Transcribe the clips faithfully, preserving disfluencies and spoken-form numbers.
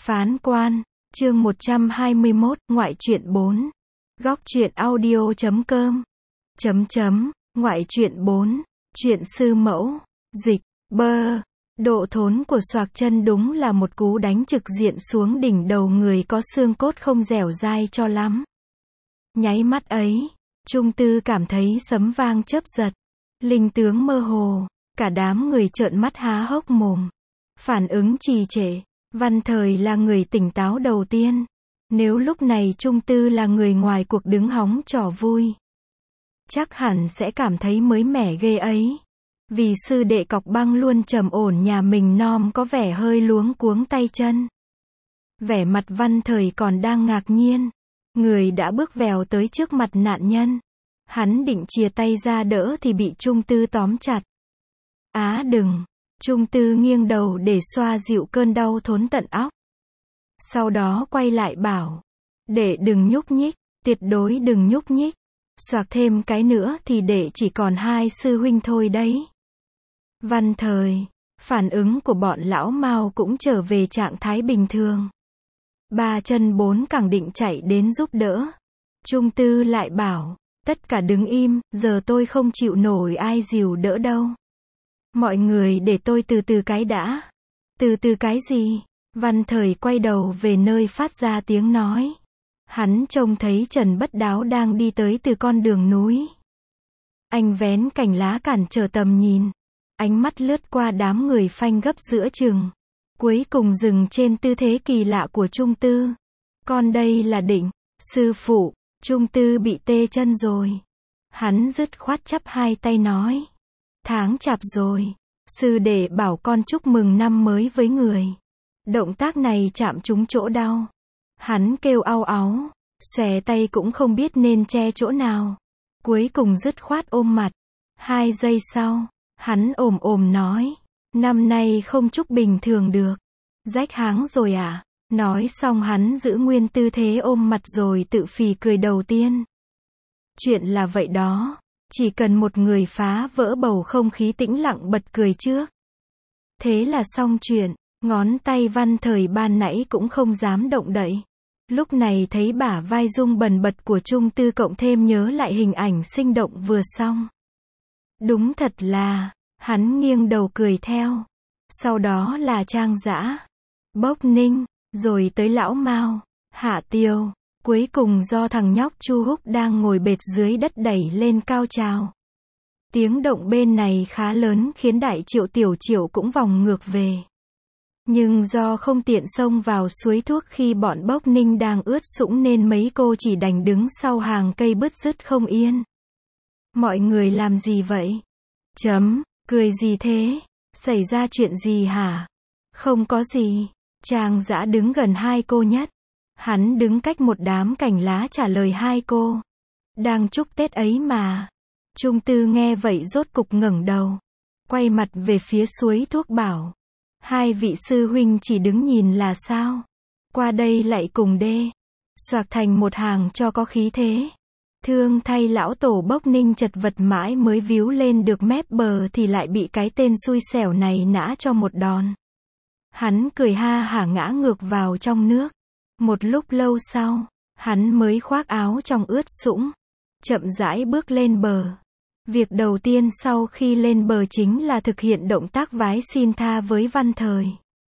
Phán quan, chương một trăm hai mươi mốt, ngoại truyện bốn. Góc truyện audio chấm com. Chấm chấm, ngoại truyện bốn. Truyện sư mẫu, dịch, bơ. Độ thốn của Xoạc Chân đúng là một cú đánh trực diện xuống đỉnh đầu người có xương cốt không dẻo dai cho lắm. Nháy mắt ấy, Trung Tư cảm thấy sấm vang chớp giật, linh tướng mơ hồ, cả đám người trợn mắt há hốc mồm. Phản ứng trì trệ, Văn Thời là người tỉnh táo đầu tiên. Nếu lúc này Trung Tư là người ngoài cuộc đứng hóng trò vui, chắc hẳn sẽ cảm thấy mới mẻ ghê ấy. Vì sư đệ cọc băng luôn trầm ổn nhà mình nom có vẻ hơi luống cuống tay chân. Vẻ mặt Văn Thời còn đang ngạc nhiên. Người đã bước vèo tới trước mặt nạn nhân. Hắn định chìa tay ra đỡ thì bị Trung Tư tóm chặt. Á đừng! Trung Tư nghiêng đầu để xoa dịu cơn đau thốn tận óc. Sau đó quay lại bảo. Đệ đừng nhúc nhích, tuyệt đối đừng nhúc nhích. Xoạc thêm cái nữa thì đệ chỉ còn hai sư huynh thôi đấy. Văn Thời, phản ứng của bọn lão Mao cũng trở về trạng thái bình thường. Ba chân bốn cẳng định chạy đến giúp đỡ. Trung Tư lại bảo, tất cả đứng im, giờ tôi không chịu nổi ai dìu đỡ đâu. Mọi người để tôi từ từ cái đã. Từ từ cái gì? Văn Thời quay đầu về nơi phát ra tiếng nói. Hắn trông thấy Trần Bất Đáo đang đi tới từ con đường núi. Anh vén cành lá cản trở tầm nhìn. Ánh mắt lướt qua đám người phanh gấp giữa chừng. Cuối cùng dừng trên tư thế kỳ lạ của Trung Tư. Con đây là Định, sư phụ. Trung Tư bị tê chân rồi. Hắn dứt khoát chắp hai tay nói. Tháng chạp rồi. Sư đệ bảo con chúc mừng năm mới với người. Động tác này chạm trúng chỗ đau. Hắn kêu au áu. Xòe tay cũng không biết nên che chỗ nào. Cuối cùng dứt khoát ôm mặt. Hai giây sau, hắn ồm ồm nói. Năm nay không chúc bình thường được. Rách háng rồi à? Nói xong hắn giữ nguyên tư thế ôm mặt rồi tự phì cười đầu tiên. Chuyện là vậy đó. Chỉ cần một người phá vỡ bầu không khí tĩnh lặng bật cười trước. Thế là xong chuyện. Ngón tay Văn Thời ban nãy cũng không dám động đậy. Lúc này thấy bả vai rung bần bật của Trung Tư cộng thêm nhớ lại hình ảnh sinh động vừa xong. Đúng thật là, hắn nghiêng đầu cười theo. Sau đó là Trang Dã, Bốc Ninh, rồi tới lão Mao, Hạ Tiêu. Cuối cùng do thằng nhóc Chu Húc đang ngồi bệt dưới đất đẩy lên cao trào. Tiếng động bên này khá lớn khiến Đại Triệu Tiểu Triệu cũng vòng ngược về. Nhưng do không tiện xông vào suối thuốc khi bọn Bốc Ninh đang ướt sũng nên mấy cô chỉ đành đứng sau hàng cây bứt rứt không yên. Mọi người làm gì vậy? Chấm, cười gì thế? Xảy ra chuyện gì hả? Không có gì. Trang Dã đứng gần hai cô nhất. Hắn đứng cách một đám cành lá trả lời hai cô. Đang chúc Tết ấy mà. Trung Tư nghe vậy rốt cục ngẩng đầu. Quay mặt về phía suối thuốc bảo. Hai vị sư huynh chỉ đứng nhìn là sao? Qua đây lại cùng đê. Xoạc thành một hàng cho có khí thế. Thương thay lão tổ Bốc Ninh chật vật mãi mới víu lên được mép bờ thì lại bị cái tên xui xẻo này nã cho một đòn. Hắn cười ha hả ngã ngược vào trong nước. Một lúc lâu sau, hắn mới khoác áo trong ướt sũng. Chậm rãi bước lên bờ. Việc đầu tiên sau khi lên bờ chính là thực hiện động tác vái xin tha với Văn Thời.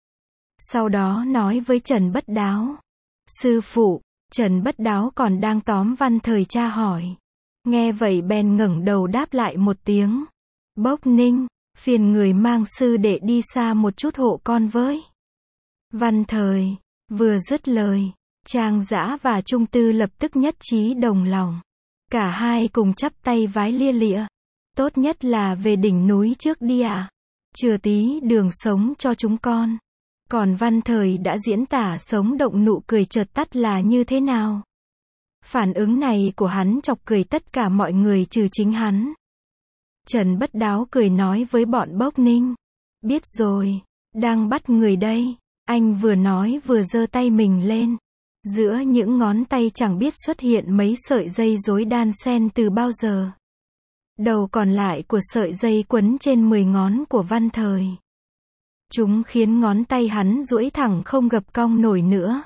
Sau đó nói với Trần Bất Đáo. Sư phụ, Trần Bất Đáo còn đang tóm Văn Thời tra hỏi. Nghe vậy bèn ngẩng đầu đáp lại một tiếng. Bốc Ninh, phiền người mang sư đệ đi xa một chút hộ con với. Văn Thời, vừa dứt lời, Trang Dã và Trung Tư lập tức nhất trí đồng lòng. Cả hai cùng chắp tay vái lia lịa. Tốt nhất là về đỉnh núi trước đi ạ. À? Chừa tí đường sống cho chúng con. Còn Văn Thời đã diễn tả sống động nụ cười chợt tắt là như thế nào? Phản ứng này của hắn chọc cười tất cả mọi người trừ chính hắn. Trần Bất Đáo cười nói với bọn Bốc Ninh. Biết rồi, đang bắt người đây. Anh vừa nói vừa giơ tay mình lên. Giữa những ngón tay chẳng biết xuất hiện mấy sợi dây rối đan xen từ bao giờ. Đầu còn lại của sợi dây quấn trên mười ngón của Văn Thời. Chúng khiến ngón tay hắn duỗi thẳng không gập cong nổi nữa.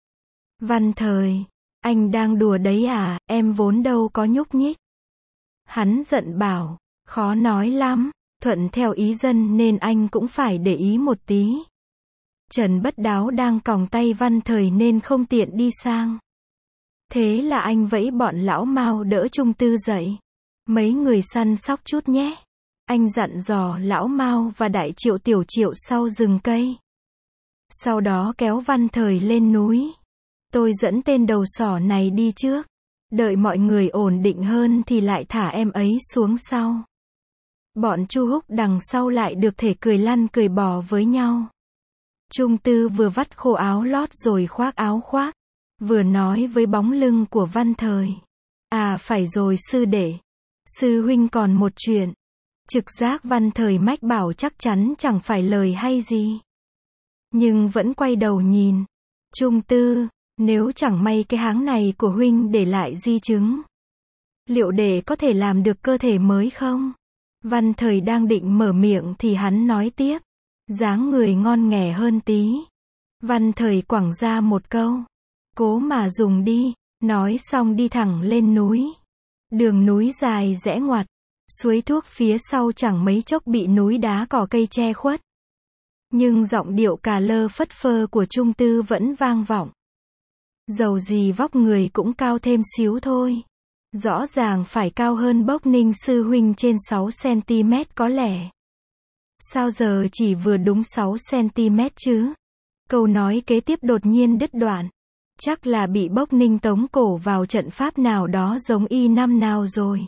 Văn Thời, anh đang đùa đấy à, em vốn đâu có nhúc nhích. Hắn giận bảo, khó nói lắm, thuận theo ý dân nên anh cũng phải để ý một tí. Trần Bất Đáo đang còng tay Văn Thời nên không tiện đi sang. Thế là anh vẫy bọn lão Mao đỡ Trung Tư dậy. Mấy người săn sóc chút nhé. Anh dặn dò lão Mao và đại triệu tiểu triệu sau rừng cây. Sau đó kéo Văn Thời lên núi. Tôi dẫn tên đầu sỏ này đi trước. Đợi mọi người ổn định hơn thì lại thả em ấy xuống sau. Bọn Chu Húc đằng sau lại được thể cười lăn cười bò với nhau. Trung Tư vừa vắt khô áo lót rồi khoác áo khoác. Vừa nói với bóng lưng của Văn Thời. À phải rồi sư đệ. Sư huynh còn một chuyện. Trực giác Văn Thời mách bảo chắc chắn chẳng phải lời hay gì. Nhưng vẫn quay đầu nhìn. Trung Tư, nếu chẳng may cái háng này của huynh để lại di chứng. Liệu đệ có thể làm được cơ thể mới không? Văn Thời đang định mở miệng thì hắn nói tiếp. Dáng người ngon nghẻ hơn tí. Văn Thời quẳng ra một câu. Cố mà dùng đi. Nói xong đi thẳng lên núi. Đường núi dài rẽ ngoặt. Suối thuốc phía sau chẳng mấy chốc bị núi đá cỏ cây che khuất. Nhưng giọng điệu cà lơ phất phơ của Trung Tư vẫn vang vọng. Dầu gì vóc người cũng cao thêm xíu thôi. Rõ ràng phải cao hơn Bốc Ninh sư huynh trên sáu xăng-ti-mét có lẽ. Sao giờ chỉ vừa đúng sáu xăng-ti-mét chứ? Câu nói kế tiếp đột nhiên đứt đoạn. Chắc là bị Bốc Ninh tống cổ vào trận pháp nào đó giống y năm nào rồi.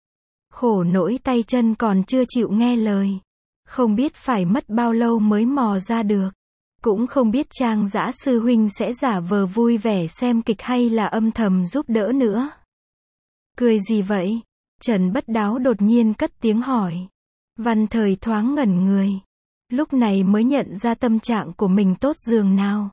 Khổ nỗi tay chân còn chưa chịu nghe lời. Không biết phải mất bao lâu mới mò ra được. Cũng không biết Trang Dã sư huynh sẽ giả vờ vui vẻ xem kịch hay là âm thầm giúp đỡ nữa. Cười gì vậy? Trần Bất Đáo đột nhiên cất tiếng hỏi. Văn Thời thoáng ngẩn người. Lúc này mới nhận ra tâm trạng của mình tốt giường nào.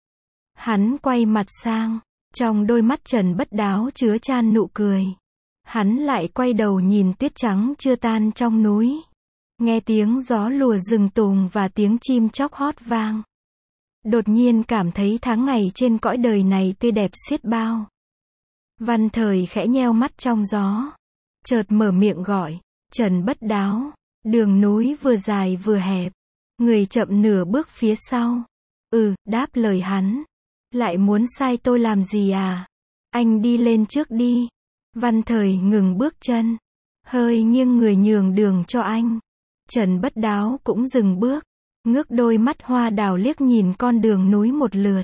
Hắn quay mặt sang. Trong đôi mắt Trần Bất Đáo chứa chan nụ cười. Hắn lại quay đầu nhìn tuyết trắng chưa tan trong núi. Nghe tiếng gió lùa rừng tùng và tiếng chim chóc hót vang. Đột nhiên cảm thấy tháng ngày trên cõi đời này tươi đẹp xiết bao. Văn Thời khẽ nheo mắt trong gió. Chợt mở miệng gọi. Trần Bất Đáo. Đường núi vừa dài vừa hẹp. Người chậm nửa bước phía sau. Ừ, đáp lời hắn. Lại muốn sai tôi làm gì à? Anh đi lên trước đi. Văn Thời ngừng bước chân. Hơi nghiêng người nhường đường cho anh. Trần Bất Đáo cũng dừng bước. Ngước đôi mắt hoa đào liếc nhìn con đường núi một lượt.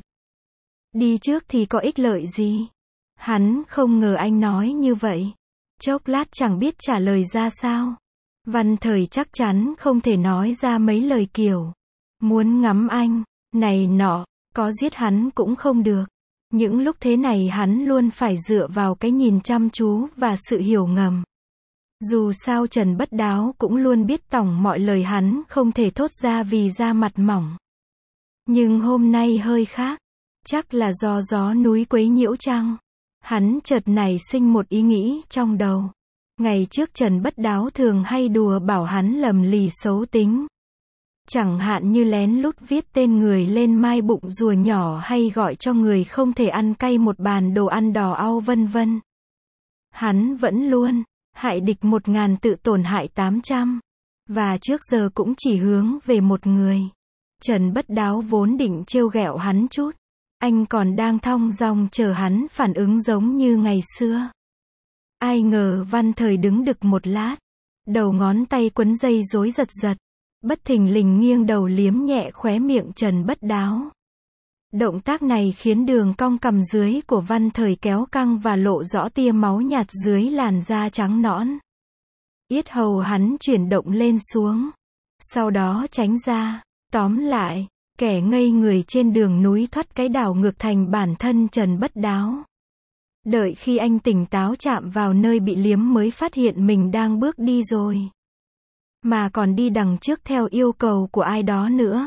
Đi trước thì có ích lợi gì? Hắn không ngờ anh nói như vậy. Chốc lát chẳng biết trả lời ra sao. Văn Thời chắc chắn không thể nói ra mấy lời kiểu. Muốn ngắm anh, này nọ, có giết hắn cũng không được. Những lúc thế này hắn luôn phải dựa vào cái nhìn chăm chú và sự hiểu ngầm. Dù sao Trần Bất Đáo cũng luôn biết tổng mọi lời hắn không thể thốt ra vì da mặt mỏng. Nhưng hôm nay hơi khác. Chắc là do gió núi quấy nhiễu chăng? Hắn chợt nảy sinh một ý nghĩ trong đầu. Ngày trước Trần Bất Đáo thường hay đùa bảo hắn lầm lì xấu tính. Chẳng hạn như lén lút viết tên người lên mai bụng rùa nhỏ hay gọi cho người không thể ăn cay một bàn đồ ăn đỏ au vân vân. Hắn vẫn luôn hại địch một ngàn tự tổn hại tám trăm. Và trước giờ cũng chỉ hướng về một người. Trần Bất Đáo vốn định trêu ghẹo hắn chút. Anh còn đang thong dong chờ hắn phản ứng giống như ngày xưa. Ai ngờ Văn Thời đứng đực một lát. Đầu ngón tay quấn dây rối giật giật. Bất thình lình nghiêng đầu liếm nhẹ khóe miệng Trần Bất Đáo. Động tác này khiến đường cong cằm dưới của Văn Thời kéo căng và lộ rõ tia máu nhạt dưới làn da trắng nõn. Yết hầu hắn chuyển động lên xuống. Sau đó tránh ra. Tóm lại, kẻ ngây người trên đường núi thoát cái đảo ngược thành bản thân Trần Bất Đáo. Đợi khi anh tỉnh táo chạm vào nơi bị liếm mới phát hiện mình đang bước đi rồi. Mà còn đi đằng trước theo yêu cầu của ai đó nữa.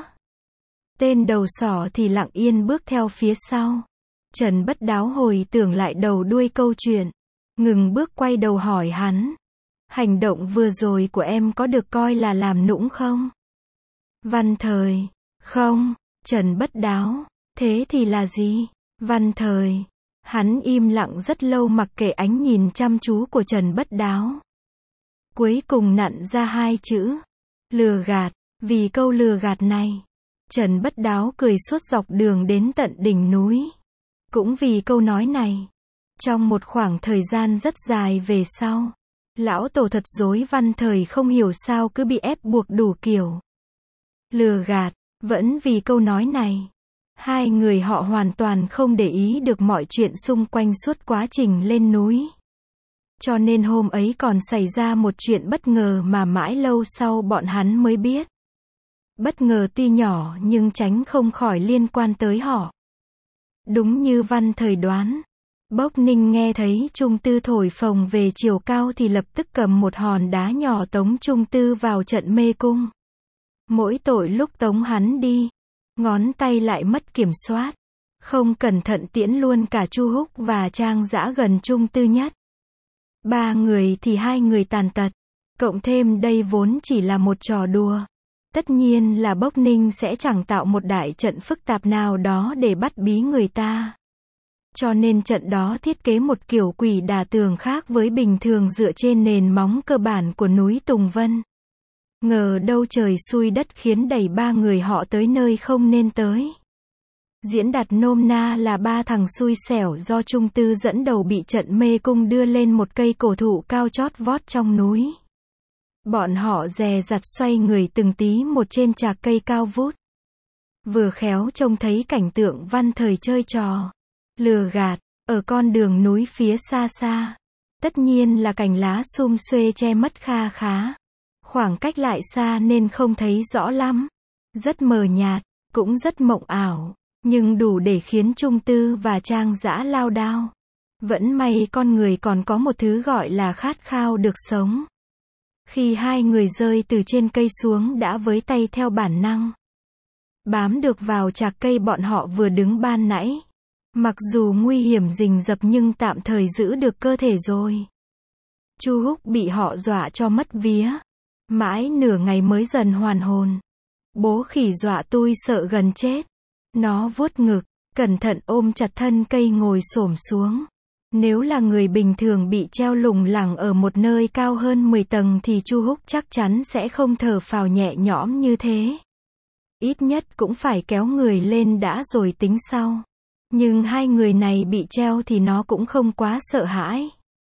Tên đầu sỏ thì lặng yên bước theo phía sau. Trần Bất Đáo hồi tưởng lại đầu đuôi câu chuyện. Ngừng bước quay đầu hỏi hắn. Hành động vừa rồi của em có được coi là làm nũng không? Văn Thời. Không. Trần Bất Đáo. Thế thì là gì? Văn Thời. Hắn im lặng rất lâu mặc kệ ánh nhìn chăm chú của Trần Bất Đáo. Cuối cùng nặn ra hai chữ. Lừa gạt. Vì câu lừa gạt này, Trần Bất Đáo cười suốt dọc đường đến tận đỉnh núi. Cũng vì câu nói này, trong một khoảng thời gian rất dài về sau, lão tổ thật dối Văn Thời không hiểu sao cứ bị ép buộc đủ kiểu. Lừa gạt, vẫn vì câu nói này. Hai người họ hoàn toàn không để ý được mọi chuyện xung quanh suốt quá trình lên núi. Cho nên hôm ấy còn xảy ra một chuyện bất ngờ mà mãi lâu sau bọn hắn mới biết. Bất ngờ tuy nhỏ nhưng tránh không khỏi liên quan tới họ. Đúng như Văn Thời đoán, Bốc Ninh nghe thấy Trung Tư thổi phồng về chiều cao thì lập tức cầm một hòn đá nhỏ tống Trung Tư vào trận mê cung. Mỗi tội lúc tống hắn đi, ngón tay lại mất kiểm soát, không cẩn thận tiễn luôn cả Chu Húc và Trang Dã gần Trung Tư nhất. Ba người thì hai người tàn tật, cộng thêm đây vốn chỉ là một trò đùa. Tất nhiên là Bốc Ninh sẽ chẳng tạo một đại trận phức tạp nào đó để bắt bí người ta. Cho nên trận đó thiết kế một kiểu quỷ đả tường khác với bình thường dựa trên nền móng cơ bản của núi Tùng Vân. Ngờ đâu trời xui đất khiến đẩy ba người họ tới nơi không nên tới. Diễn đạt nôm na là ba thằng xui xẻo do Trung Tư dẫn đầu bị trận mê cung đưa lên một cây cổ thụ cao chót vót trong núi. Bọn họ dè dặt xoay người từng tí một trên chạc cây cao vút. Vừa khéo trông thấy cảnh tượng Văn Thời chơi trò lừa gạt ở con đường núi phía xa xa. Tất nhiên là cành lá sum xuê che mất kha khá. Khoảng cách lại xa nên không thấy rõ lắm. Rất mờ nhạt, cũng rất mộng ảo, nhưng đủ để khiến Trung Tư và Trang Dã lao đao. Vẫn may con người còn có một thứ gọi là khát khao được sống. Khi hai người rơi từ trên cây xuống đã với tay theo bản năng bám được vào chạc cây bọn họ vừa đứng ban nãy. Mặc dù nguy hiểm rình rập nhưng tạm thời giữ được cơ thể rồi. Chu Húc bị họ dọa cho mất vía. Mãi nửa ngày mới dần hoàn hồn. Bố khỉ dọa tui sợ gần chết. Nó vuốt ngực, cẩn thận ôm chặt thân cây ngồi xổm xuống. Nếu là người bình thường bị treo lủng lẳng ở một nơi cao hơn mười tầng thì Chu Húc chắc chắn sẽ không thở phào nhẹ nhõm như thế. Ít nhất cũng phải kéo người lên đã rồi tính sau. Nhưng hai người này bị treo thì nó cũng không quá sợ hãi.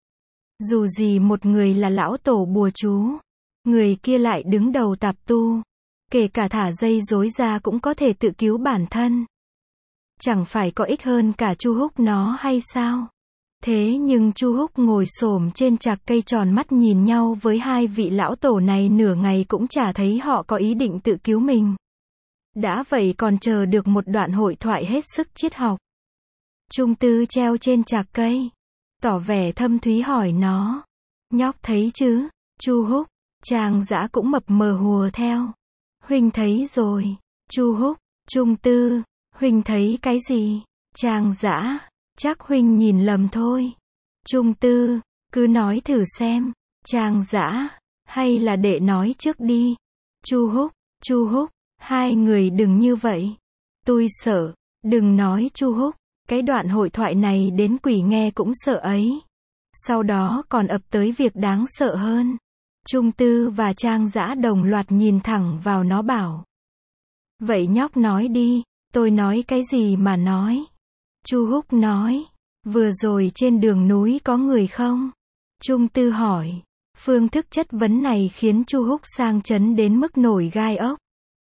Dù gì một người là lão tổ bùa chú, người kia lại đứng đầu tạp tu. Kể cả thả dây rối ra cũng có thể tự cứu bản thân. Chẳng phải có ích hơn cả Chu Húc nó hay sao? Thế nhưng Chu Húc ngồi xổm trên chạc cây tròn mắt nhìn nhau với hai vị lão tổ này nửa ngày cũng chả thấy họ có ý định tự cứu mình. Đã vậy còn chờ được một đoạn hội thoại hết sức triết học. Trung Tư treo trên chạc cây, tỏ vẻ thâm thúy hỏi nó. Nhóc thấy chứ? Chu Húc. Trang Dã cũng mập mờ hùa theo. Huynh thấy rồi. Chu Húc. Trung Tư. Huynh thấy cái gì? Trang Dã. Chắc huynh nhìn lầm thôi. Trung Tư. Cứ nói thử xem. Trang Dã. Hay là đệ nói trước đi. Chu Húc. Chu Húc. Hai người đừng như vậy. Tôi sợ. Đừng nói Chu Húc. Cái đoạn hội thoại này đến quỷ nghe cũng sợ ấy. Sau đó còn ập tới việc đáng sợ hơn. Trung Tư và Trang Dã đồng loạt nhìn thẳng vào nó bảo. Vậy nhóc nói đi, tôi nói cái gì mà nói? Chu Húc nói. Vừa rồi trên đường núi có người không? Trung Tư hỏi. Phương thức chất vấn này khiến Chu Húc sang chấn đến mức nổi gai ốc.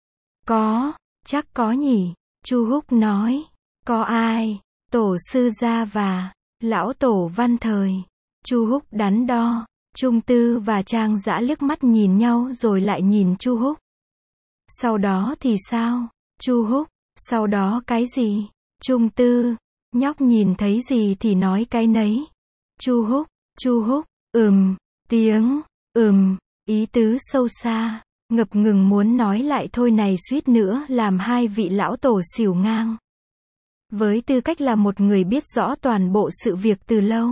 Có, chắc có nhỉ. Chu Húc nói. Có ai? Tổ sư gia và lão tổ Văn Thời. Chu Húc đắn đo. Trung Tư và Trang Dã liếc mắt nhìn nhau rồi lại nhìn Chu Húc. Sau đó thì sao? Chu Húc. Sau đó cái gì? Trung Tư. Nhóc nhìn thấy gì thì nói cái nấy. Chu Húc. Chu Húc. Ừm. Tiếng. Ừm. Ý tứ sâu xa. Ngập ngừng muốn nói lại thôi này suýt nữa làm hai vị lão tổ xỉu ngang. Với tư cách là một người biết rõ toàn bộ sự việc từ lâu.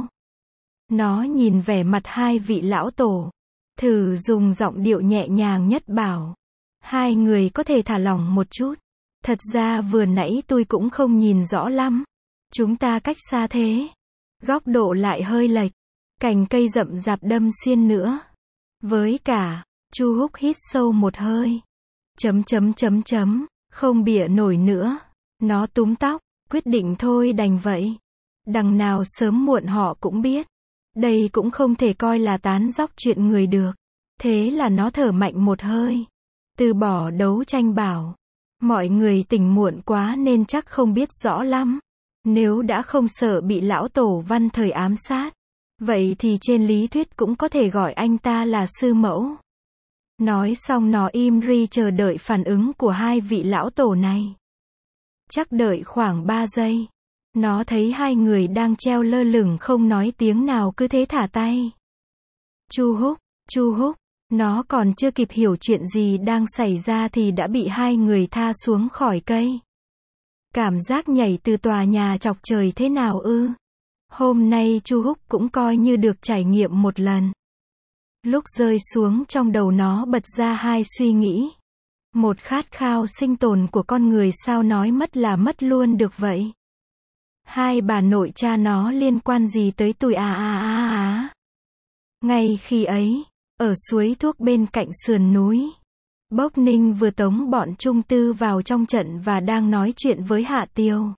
Nó nhìn vẻ mặt hai vị lão tổ. Thử dùng giọng điệu nhẹ nhàng nhất bảo. Hai người có thể thả lỏng một chút. Thật ra vừa nãy tôi cũng không nhìn rõ lắm. Chúng ta cách xa thế. Góc độ lại hơi lệch. Cành cây rậm rạp đâm xiên nữa. Với cả, Chu Húc hít sâu một hơi. Chấm chấm chấm chấm, không bịa nổi nữa. Nó túm tóc, quyết định thôi đành vậy. Đằng nào sớm muộn họ cũng biết. Đây cũng không thể coi là tán dóc chuyện người được. Thế là nó thở mạnh một hơi. Từ bỏ đấu tranh bảo. Mọi người tỉnh muộn quá nên chắc không biết rõ lắm. Nếu đã không sợ bị lão tổ Văn Thời ám sát. Vậy thì trên lý thuyết cũng có thể gọi anh ta là sư mẫu. Nói xong nó im ri chờ đợi phản ứng của hai vị lão tổ này. Chắc đợi khoảng ba giây. Nó thấy hai người đang treo lơ lửng không nói tiếng nào cứ thế thả tay. Chu Húc, Chu Húc. Nó còn chưa kịp hiểu chuyện gì đang xảy ra thì đã bị hai người tha xuống khỏi cây. Cảm giác nhảy từ tòa nhà chọc trời thế nào ư? Hôm nay Chu Húc cũng coi như được trải nghiệm một lần. Lúc rơi xuống trong đầu nó bật ra hai suy nghĩ. Một khát khao sinh tồn của con người sao nói mất là mất luôn được vậy? Hai bà nội cha nó liên quan gì tới tụi à à à à? Ngay khi ấy, ở suối thuốc bên cạnh sườn núi, Bốc Ninh vừa tống bọn Trung Tư vào trong trận và đang nói chuyện với Hạ Tiều.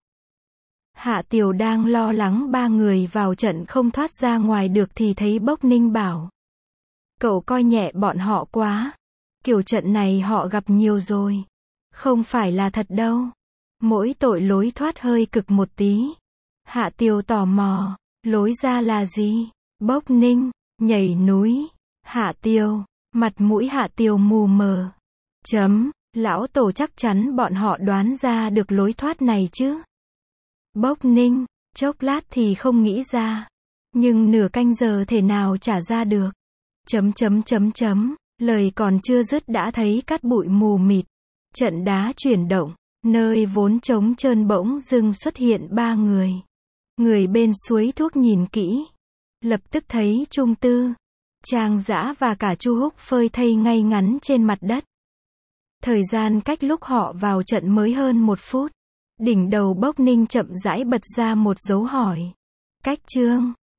Hạ Tiều đang lo lắng ba người vào trận không thoát ra ngoài được thì thấy Bốc Ninh bảo. Cậu coi nhẹ bọn họ quá. Kiểu trận này họ gặp nhiều rồi. Không phải là thật đâu. Mỗi tội lối thoát hơi cực một tí. Hạ Tiều tò mò. Lối ra là gì? Bốc Ninh. Nhảy núi. Hạ Tiều. Mặt mũi Hạ Tiều mù mờ. Chấm. Lão tổ chắc chắn bọn họ đoán ra được lối thoát này chứ. Bốc Ninh. Chốc lát thì không nghĩ ra. Nhưng nửa canh giờ thể nào trả ra được. Chấm chấm chấm chấm. Lời còn chưa dứt đã thấy cát bụi mù mịt. Trận đá chuyển động. Nơi vốn trống trơn bỗng dưng xuất hiện ba người. Người bên suối thuốc nhìn kỹ. Lập tức thấy Trung Tư, Trang Dã và cả Chu Húc phơi thây ngay ngắn trên mặt đất. Thời gian cách lúc họ vào trận mới hơn một phút. Đỉnh đầu Bốc Ninh chậm rãi bật ra một dấu hỏi. Cách Trương.